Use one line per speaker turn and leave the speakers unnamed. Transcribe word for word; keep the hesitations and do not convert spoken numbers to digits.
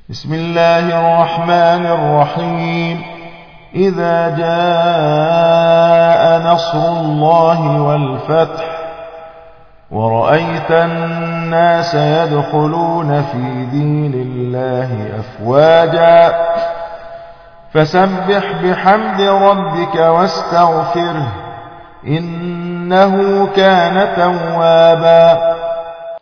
بسم الله الرحمن الرحيم إذا جاء نصر الله والفتح ورأيت الناس يدخلون في دين الله أفواجا فسبح بحمد ربك واستغفره إنه كان توابا